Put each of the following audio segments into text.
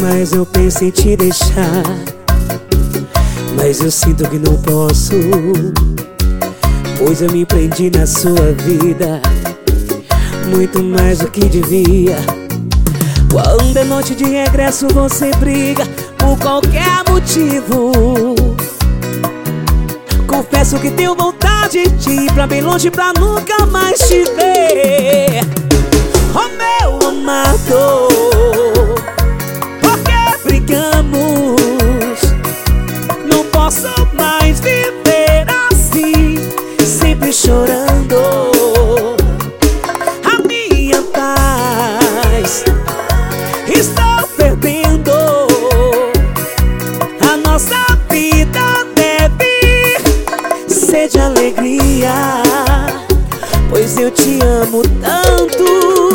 mais eu penso em te deixar, mas eu sinto que não posso, pois eu me prendi na sua vida muito mais do que devia. Quando é noite de regresso você briga por qualquer motivo. Confesso que tenho vontade de ir pra bem longe pra nunca mais te ver. Oh meu amado, por que brigamos? Não posso mais viver assim, sempre chorando. A minha paz estou perdendo. A nossa vida deve ser de alegria, pois eu te amo tanto.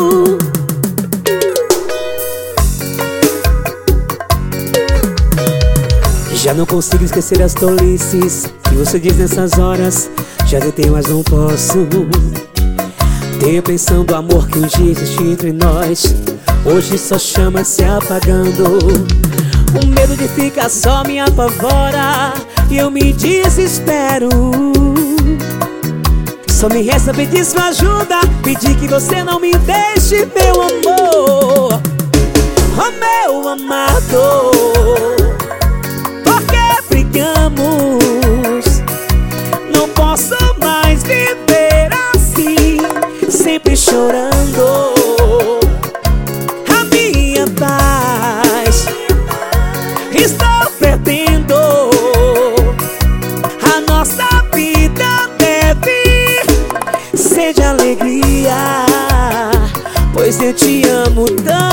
Já não consigo esquecer as tolices que você diz nessas horas. Já tentei, mas não posso. Tenho a impressão do amor que um dia existiu entre nós, hoje só chama se apagando. O medo de ficar só me apavora e eu me desespero. Só me resta pedir sua ajuda, pedir que você não me deixe, meu amor. Oh meu amado, por que brigamos? Não posso mais viver assim, sempre chorando. A minha paz estou perdendo. A nossa vida deve ser de alegria, pois eu te amo tanto.